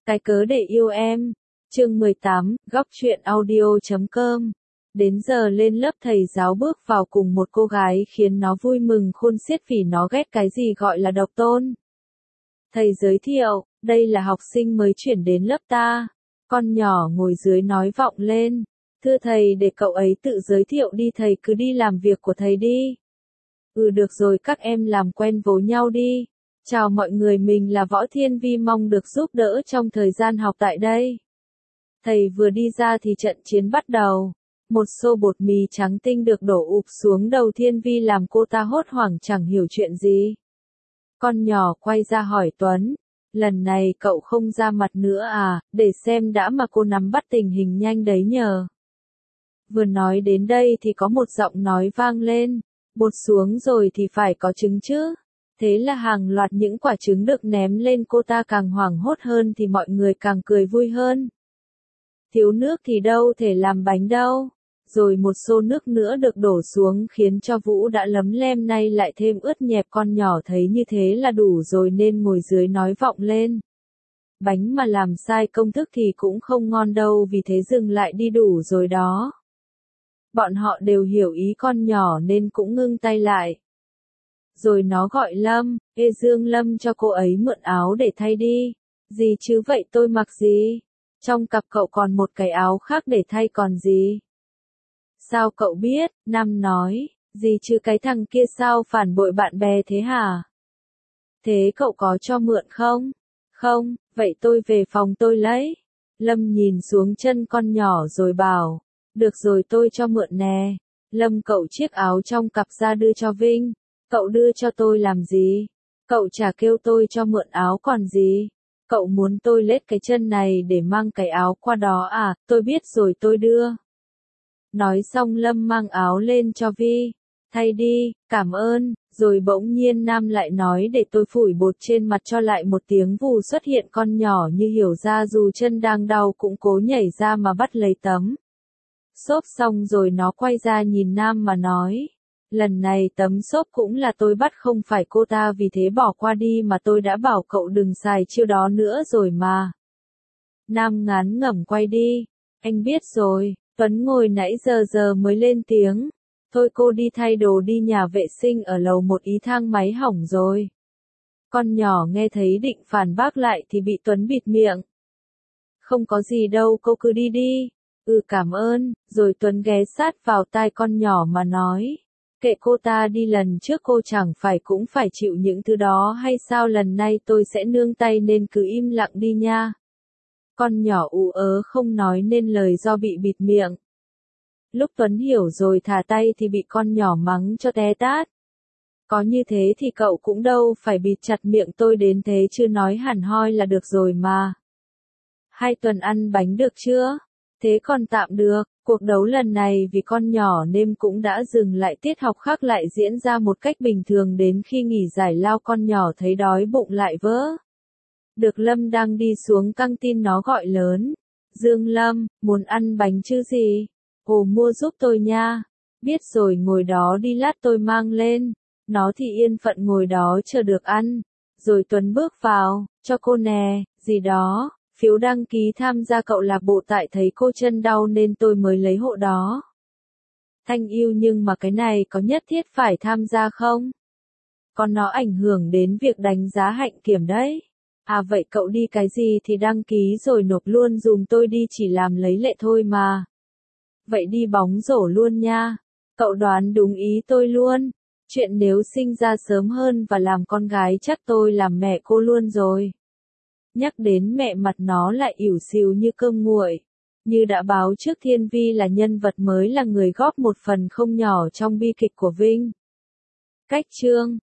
Cái cớ để yêu em. Chương 18, góc truyện audio.com. Đến giờ lên lớp thầy giáo bước vào cùng một cô gái khiến nó vui mừng khôn xiết vì nó ghét cái gì gọi là độc tôn. Thầy giới thiệu, đây là học sinh mới chuyển đến lớp ta. Con nhỏ ngồi dưới nói vọng lên. Thưa thầy, để cậu ấy tự giới thiệu đi, thầy cứ đi làm việc của thầy đi. Được rồi, các em làm quen với nhau đi. Chào mọi người, mình là Võ Thiên Vi, mong được giúp đỡ trong thời gian học tại đây. Thầy vừa đi ra thì trận chiến bắt đầu. Một xô bột mì trắng tinh được đổ ụp xuống đầu Thiên Vi làm cô ta hốt hoảng chẳng hiểu chuyện gì. Con nhỏ quay ra hỏi Tuấn, lần này cậu không ra mặt nữa à, để xem đã mà cô nắm bắt tình hình nhanh đấy nhờ. Vừa nói đến đây thì có một giọng nói vang lên, bột xuống rồi thì phải có trứng chứ. Thế là hàng loạt những quả trứng được ném lên, cô ta càng hoảng hốt hơn thì mọi người càng cười vui hơn. Thiếu nước thì đâu thể làm bánh đâu. Rồi một xô nước nữa được đổ xuống khiến cho Vũ đã lấm lem nay lại thêm ướt nhẹp. Con nhỏ thấy như thế là đủ rồi nên ngồi dưới nói vọng lên. Bánh mà làm sai công thức thì cũng không ngon đâu, vì thế dừng lại đi, đủ rồi đó. Bọn họ đều hiểu ý con nhỏ nên cũng ngưng tay lại. Rồi nó gọi Lâm, ê Dương, Lâm cho cô ấy mượn áo để thay đi. Gì chứ vậy, tôi mặc gì? Trong cặp cậu còn một cái áo khác để thay còn gì? Sao cậu biết? Nam nói, gì chứ, cái thằng kia sao phản bội bạn bè thế hả? Thế cậu có cho mượn không? Không, vậy tôi về phòng tôi lấy. Lâm nhìn xuống chân con nhỏ rồi bảo, được rồi, tôi cho mượn nè. Lâm cậu chiếc áo trong cặp ra đưa cho Vinh. Cậu đưa cho tôi làm gì? Cậu chả kêu tôi cho mượn áo còn gì? Cậu muốn tôi lết cái chân này để mang cái áo qua đó à? Tôi biết rồi, tôi đưa. Nói xong Lâm mang áo lên cho Vi. Thay đi, cảm ơn. Rồi bỗng nhiên Nam lại nói để tôi phủi bột trên mặt cho, lại một tiếng vù xuất hiện. Con nhỏ như hiểu ra, dù chân đang đau cũng cố nhảy ra mà bắt lấy tấm xốp. Xong rồi nó quay ra nhìn Nam mà nói, lần này tấm xốp cũng là tôi bắt, không phải cô ta, vì thế bỏ qua đi, mà tôi đã bảo cậu đừng xài chiêu đó nữa rồi mà. Nam ngán ngẩm quay đi. Anh biết rồi. Tuấn ngồi nãy giờ mới lên tiếng. Thôi cô đi thay đồ đi, nhà vệ sinh ở lầu 1 ý, thang máy hỏng rồi. Con nhỏ nghe thấy định phản bác lại thì bị Tuấn bịt miệng. Không có gì đâu, cô cứ đi đi. Cảm ơn. Rồi Tuấn ghé sát vào tai con nhỏ mà nói, kệ cô ta đi, lần trước cô chẳng phải cũng phải chịu những thứ đó hay sao, lần này tôi sẽ nương tay nên cứ im lặng đi nha. Con nhỏ ú ớ không nói nên lời do bị bịt miệng. Lúc Tuấn hiểu rồi thả tay thì bị con nhỏ mắng cho té tát. Có như thế thì cậu cũng đâu phải bịt chặt miệng tôi đến thế chứ, nói hẳn hoi là được rồi mà. 2 tuần ăn bánh được chưa? Thế còn tạm được. Cuộc đấu lần này vì con nhỏ nên cũng đã dừng lại, tiết học khác lại diễn ra một cách bình thường. Đến khi nghỉ giải lao, con nhỏ thấy đói bụng lại vỡ. Được Lâm đang đi xuống căng tin, nó gọi lớn, Dương, Lâm, muốn ăn bánh chứ gì? Ồ, mua giúp tôi nha. Biết rồi, ngồi đó đi, lát tôi mang lên. Nó thì yên phận ngồi đó chờ được ăn. Rồi Tuấn bước vào, cho cô nè, gì đó, phiếu đăng ký tham gia cậu lạc bộ, tại thấy cô chân đau nên tôi mới lấy hộ đó. Thanh yêu, nhưng mà cái này có nhất thiết phải tham gia không? Còn nó ảnh hưởng đến việc đánh giá hạnh kiểm đấy. À vậy cậu đi cái gì thì đăng ký rồi nộp luôn dùm tôi đi, chỉ làm lấy lệ thôi mà. Vậy đi bóng rổ luôn nha. Cậu đoán đúng ý tôi luôn. Chuyện nếu sinh ra sớm hơn và làm con gái chắc tôi làm mẹ cô luôn rồi. Nhắc đến mẹ mặt nó lại ỉu xìu như cơm nguội. Như đã báo trước, Thiên Vi là nhân vật mới, là người góp một phần không nhỏ trong bi kịch của Vinh. Cách chương